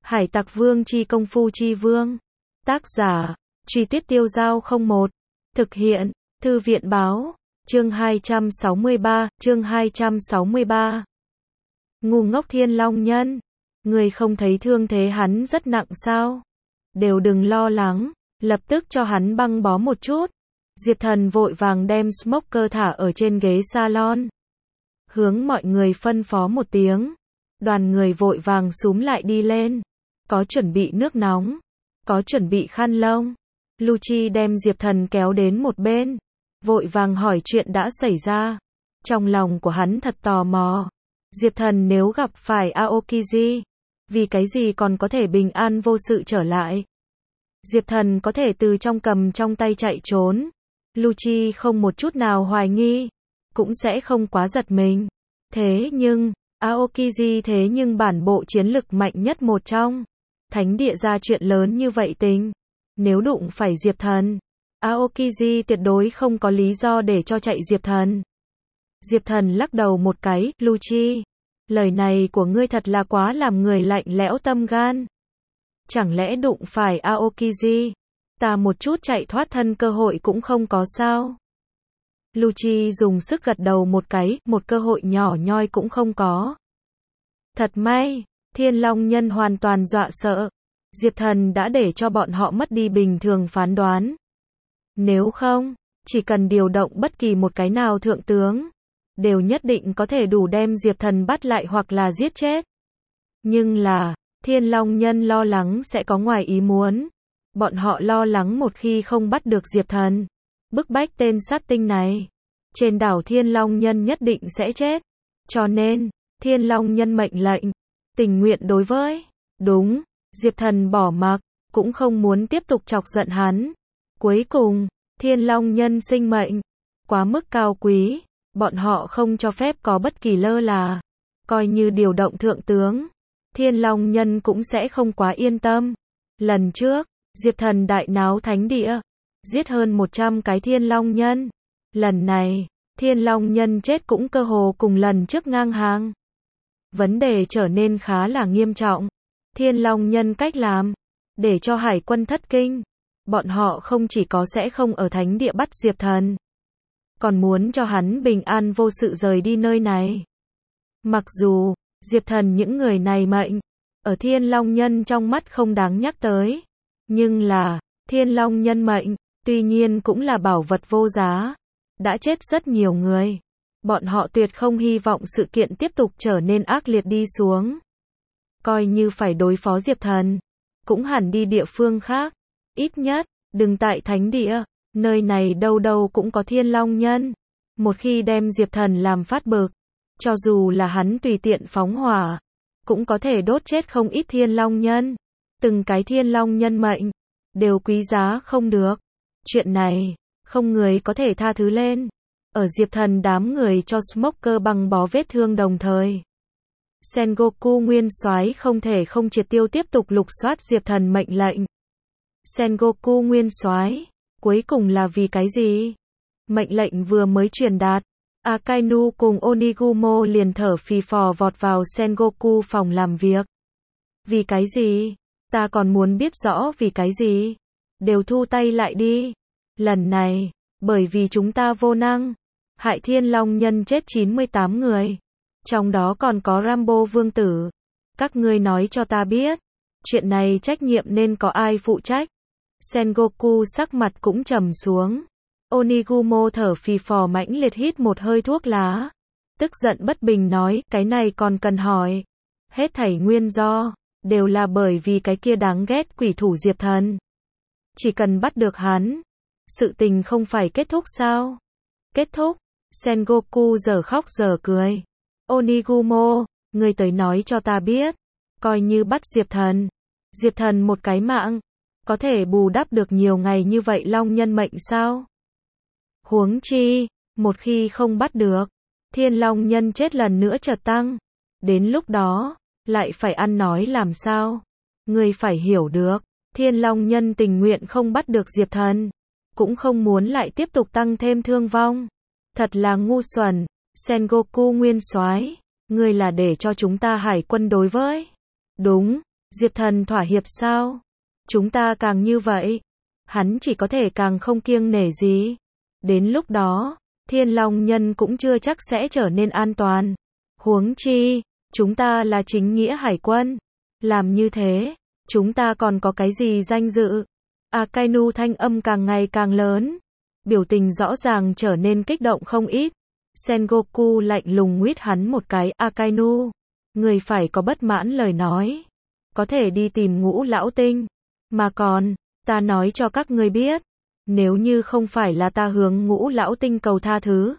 Hải Tặc Vương chi công phu chi vương. Tác giả, Truy Tuyết Tiêu Giao 01. Thực hiện, Thư viện Báo. Chương 263, chương 263. Ngu ngốc Thiên Long Nhân. Người không thấy thương thế hắn rất nặng sao? Đều đừng lo lắng, lập tức cho hắn băng bó một chút. Diệp Thần vội vàng đem Smoker thả ở trên ghế salon. Hướng mọi người phân phó một tiếng. Đoàn người vội vàng xúm lại đi lên. Có chuẩn bị nước nóng, có chuẩn bị khăn lông. Lucci đem Diệp Thần kéo đến một bên, vội vàng hỏi chuyện đã xảy ra. Trong lòng của hắn thật tò mò. Diệp Thần nếu gặp phải Aokiji, vì cái gì còn có thể bình an vô sự trở lại? Diệp Thần có thể từ trong cầm trong tay chạy trốn. Lucci không một chút nào hoài nghi, cũng sẽ không quá giật mình. Thế nhưng, Aokiji thế nhưng bản bộ chiến lực mạnh nhất một trong. Thánh địa ra chuyện lớn như vậy tình. Nếu đụng phải Diệp Thần, Aokiji tuyệt đối không có lý do để cho chạy Diệp Thần. Diệp Thần lắc đầu một cái, Lucci, lời này của ngươi thật là quá làm người lạnh lẽo tâm gan. Chẳng lẽ đụng phải Aokiji, ta một chút chạy thoát thân cơ hội cũng không có sao? Lucci dùng sức gật đầu một cái, một cơ hội nhỏ nhoi cũng không có. Thật may, Thiên Long Nhân hoàn toàn dọa sợ. Diệp Thần đã để cho bọn họ mất đi bình thường phán đoán. Nếu không, chỉ cần điều động bất kỳ một cái nào thượng tướng, đều nhất định có thể đủ đem Diệp Thần bắt lại hoặc là giết chết. Nhưng là, Thiên Long Nhân lo lắng sẽ có ngoài ý muốn. Bọn họ lo lắng một khi không bắt được Diệp Thần, bức bách tên sát tinh này, trên đảo Thiên Long Nhân nhất định sẽ chết. Cho nên, Thiên Long Nhân mệnh lệnh, tình nguyện đối với. Đúng, Diệp Thần bỏ mặc, cũng không muốn tiếp tục chọc giận hắn. Cuối cùng, Thiên Long Nhân sinh mệnh quá mức cao quý, bọn họ không cho phép có bất kỳ lơ là. Coi như điều động thượng tướng, Thiên Long Nhân cũng sẽ không quá yên tâm. Lần trước, Diệp Thần đại náo thánh địa, giết hơn 100 cái Thiên Long Nhân. Lần này, Thiên Long Nhân chết cũng cơ hồ cùng lần trước ngang hàng. Vấn đề trở nên khá là nghiêm trọng. Thiên Long Nhân cách làm, để cho hải quân thất kinh. Bọn họ không chỉ có sẽ không ở thánh địa bắt Diệp Thần, còn muốn cho hắn bình an vô sự rời đi nơi này. Mặc dù, Diệp Thần những người này mệnh, ở Thiên Long Nhân trong mắt không đáng nhắc tới. Nhưng là, Thiên Long Nhân mệnh, tuy nhiên cũng là bảo vật vô giá. Đã chết rất nhiều người. Bọn họ tuyệt không hy vọng sự kiện tiếp tục trở nên ác liệt đi xuống. Coi như phải đối phó Diệp Thần, cũng hẳn đi địa phương khác. Ít nhất, đừng tại thánh địa, nơi này đâu đâu cũng có Thiên Long Nhân. Một khi đem Diệp Thần làm phát bực, cho dù là hắn tùy tiện phóng hỏa, cũng có thể đốt chết không ít Thiên Long Nhân. Từng cái Thiên Long Nhân mệnh, đều quý giá không được. Chuyện này, không người có thể tha thứ lên. Ở Diệp Thần đám người cho Smoker băng bó vết thương đồng thời, Sengoku nguyên soái không thể không triệt tiêu tiếp tục lục soát Diệp Thần mệnh lệnh. Sengoku nguyên soái, cuối cùng là vì cái gì? Mệnh lệnh vừa mới truyền đạt, Akainu cùng Onigumo liền thở phì phò vọt vào Sengoku phòng làm việc. Vì cái gì? Ta còn muốn biết rõ vì cái gì? Đều thu tay lại đi. Lần này, bởi vì chúng ta vô năng, hại Thiên Long Nhân chết 98 người. Trong đó còn có Rambo Vương Tử. Các ngươi nói cho ta biết, chuyện này trách nhiệm nên có ai phụ trách? Sengoku sắc mặt cũng trầm xuống. Onigumo thở phì phò mãnh liệt hít một hơi thuốc lá. Tức giận bất bình nói, cái này còn cần hỏi. Hết thảy nguyên do, đều là bởi vì cái kia đáng ghét quỷ thủ Diệp Thần. Chỉ cần bắt được hắn, sự tình không phải kết thúc sao? Kết thúc? Sengoku giờ khóc giờ cười. Onigumo, ngươi tới nói cho ta biết, coi như bắt Diệp Thần. Diệp Thần một cái mạng, có thể bù đắp được nhiều ngày như vậy Long Nhân mệnh sao? Huống chi, một khi không bắt được, Thiên Long Nhân chết lần nữa chợt tăng. Đến lúc đó, lại phải ăn nói làm sao? Ngươi phải hiểu được, Thiên Long Nhân tình nguyện không bắt được Diệp Thần, cũng không muốn lại tiếp tục tăng thêm thương vong. Thật là ngu xuẩn. Sengoku nguyên soái, ngươi là để cho chúng ta hải quân đối với. Đúng, Diệp Thần thỏa hiệp sao? Chúng ta càng như vậy, hắn chỉ có thể càng không kiêng nể gì. Đến lúc đó, Thiên Long Nhân cũng chưa chắc sẽ trở nên an toàn. Huống chi, chúng ta là chính nghĩa hải quân. Làm như thế, chúng ta còn có cái gì danh dự? Akainu thanh âm càng ngày càng lớn. Biểu tình rõ ràng trở nên kích động không ít. Sengoku lạnh lùng nguyết hắn một cái. Akainu, người phải có bất mãn lời nói. Có thể đi tìm Ngũ Lão Tinh. Mà còn, ta nói cho các ngươi biết. Nếu như không phải là ta hướng Ngũ Lão Tinh cầu tha thứ,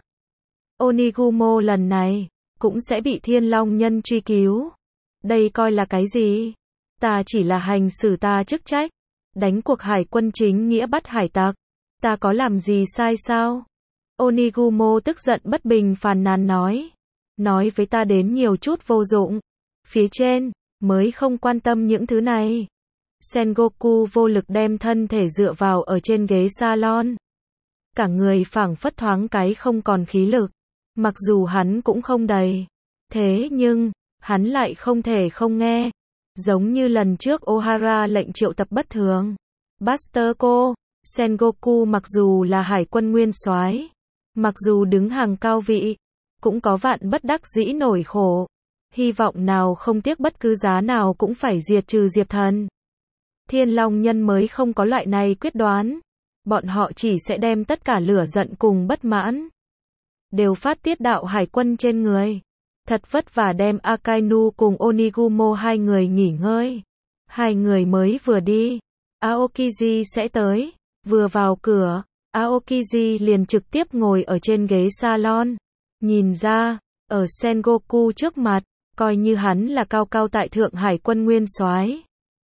Onigumo lần này cũng sẽ bị Thiên Long Nhân truy cứu. Đây coi là cái gì? Ta chỉ là hành xử ta chức trách. Đánh cuộc hải quân chính nghĩa bắt hải tặc. Ta có làm gì sai sao? Onigumo tức giận bất bình phàn nàn nói. Nói với ta đến nhiều chút vô dụng. Phía trên, mới không quan tâm những thứ này. Sengoku vô lực đem thân thể dựa vào ở trên ghế salon. Cả người phảng phất thoáng cái không còn khí lực. Mặc dù hắn cũng không đầy. Thế nhưng, hắn lại không thể không nghe. Giống như lần trước Ohara lệnh triệu tập bất thường. Buster Cô, Sengoku mặc dù là hải quân nguyên soái, mặc dù đứng hàng cao vị, cũng có vạn bất đắc dĩ nổi khổ. Hy vọng nào không tiếc bất cứ giá nào cũng phải diệt trừ Diệp Thần. Thiên Long Nhân mới không có loại này quyết đoán. Bọn họ chỉ sẽ đem tất cả lửa giận cùng bất mãn đều phát tiết đạo hải quân trên người. Thật vất vả đem Akainu cùng Onigumo hai người nghỉ ngơi. Hai người mới vừa đi, Aokiji sẽ tới. Vừa vào cửa, Aokiji liền trực tiếp ngồi ở trên ghế salon. Nhìn ra, ở Sengoku trước mặt, coi như hắn là cao cao tại thượng hải quân nguyên soái.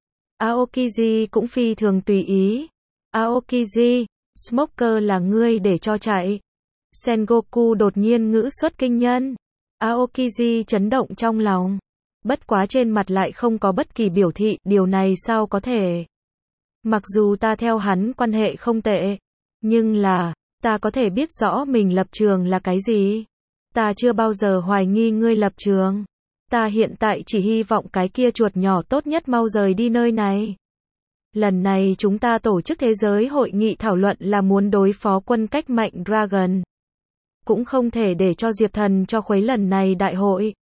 Aokiji cũng phi thường tùy ý. Aokiji, Smoker là ngươi để cho chạy. Sengoku đột nhiên ngữ xuất kinh nhân. Aokiji chấn động trong lòng. Bất quá trên mặt lại không có bất kỳ biểu thị, điều này sao có thể. Mặc dù ta theo hắn quan hệ không tệ, nhưng là, ta có thể biết rõ mình lập trường là cái gì. Ta chưa bao giờ hoài nghi ngươi lập trường. Ta hiện tại chỉ hy vọng cái kia chuột nhỏ tốt nhất mau rời đi nơi này. Lần này chúng ta tổ chức thế giới hội nghị thảo luận là muốn đối phó quân cách mạnh Dragon. Cũng không thể để cho Diệp Thần cho khuấy lần này đại hội.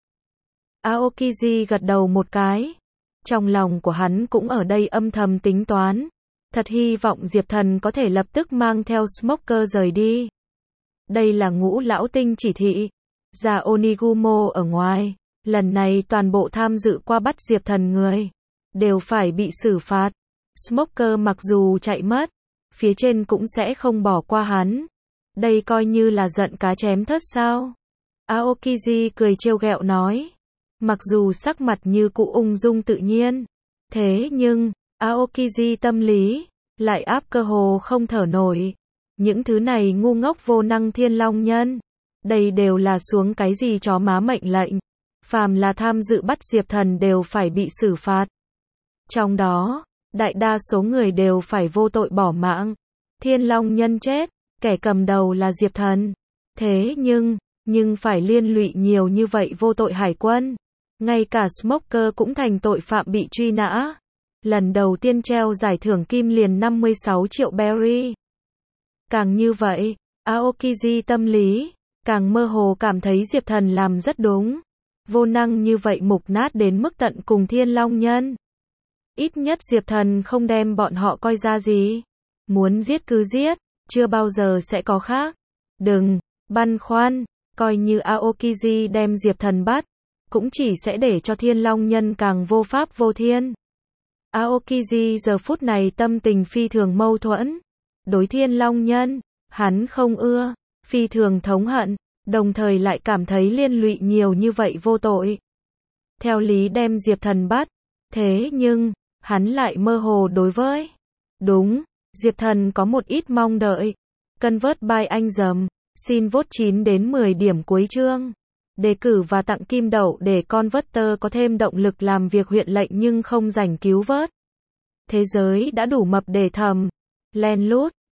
Aokiji gật đầu một cái. Trong lòng của hắn cũng ở đây âm thầm tính toán. Thật hy vọng Diệp Thần có thể lập tức mang theo Smoker rời đi. Đây là Ngũ Lão Tinh chỉ thị. Ra Onigumo ở ngoài. Lần này toàn bộ tham dự qua bắt Diệp Thần người đều phải bị xử phạt. Smoker mặc dù chạy mất, phía trên cũng sẽ không bỏ qua hắn. Đây coi như là giận cá chém thớt sao? Aokiji cười trêu ghẹo nói. Mặc dù sắc mặt như cụ ung dung tự nhiên, thế nhưng, Aokiji tâm lý lại áp cơ hồ không thở nổi. Những thứ này ngu ngốc vô năng Thiên Long Nhân, đây đều là xuống cái gì chó má mệnh lệnh. Phàm là tham dự bắt Diệp Thần đều phải bị xử phạt. Trong đó, đại đa số người đều phải vô tội bỏ mạng. Thiên Long Nhân chết, kẻ cầm đầu là Diệp Thần. Thế nhưng phải liên lụy nhiều như vậy vô tội hải quân. Ngay cả Smoker cũng thành tội phạm bị truy nã. Lần đầu tiên treo giải thưởng kim liền 56 triệu berry. Càng như vậy, Aokiji tâm lý càng mơ hồ cảm thấy Diệp Thần làm rất đúng. Vô năng như vậy mục nát đến mức tận cùng Thiên Long Nhân. Ít nhất Diệp Thần không đem bọn họ coi ra gì. Muốn giết cứ giết, chưa bao giờ sẽ có khác. Đừng băn khoăn, coi như Aokiji đem Diệp Thần bắt, cũng chỉ sẽ để cho Thiên Long Nhân càng vô pháp vô thiên. Aokiji giờ phút này tâm tình phi thường mâu thuẫn. Đối Thiên Long Nhân, hắn không ưa, phi thường thống hận, đồng thời lại cảm thấy liên lụy nhiều như vậy vô tội. Theo lý đem Diệp Thần bắt, thế nhưng, hắn lại mơ hồ đối với. Đúng, Diệp Thần có một ít mong đợi. Convert by anh dầm, xin vote 9 đến 10 điểm cuối chương. Đề cử và tặng kim đậu để Converter có thêm động lực làm việc huyện lệnh nhưng không rảnh cứu vớt. Thế giới đã đủ mập để thầm. Len lút.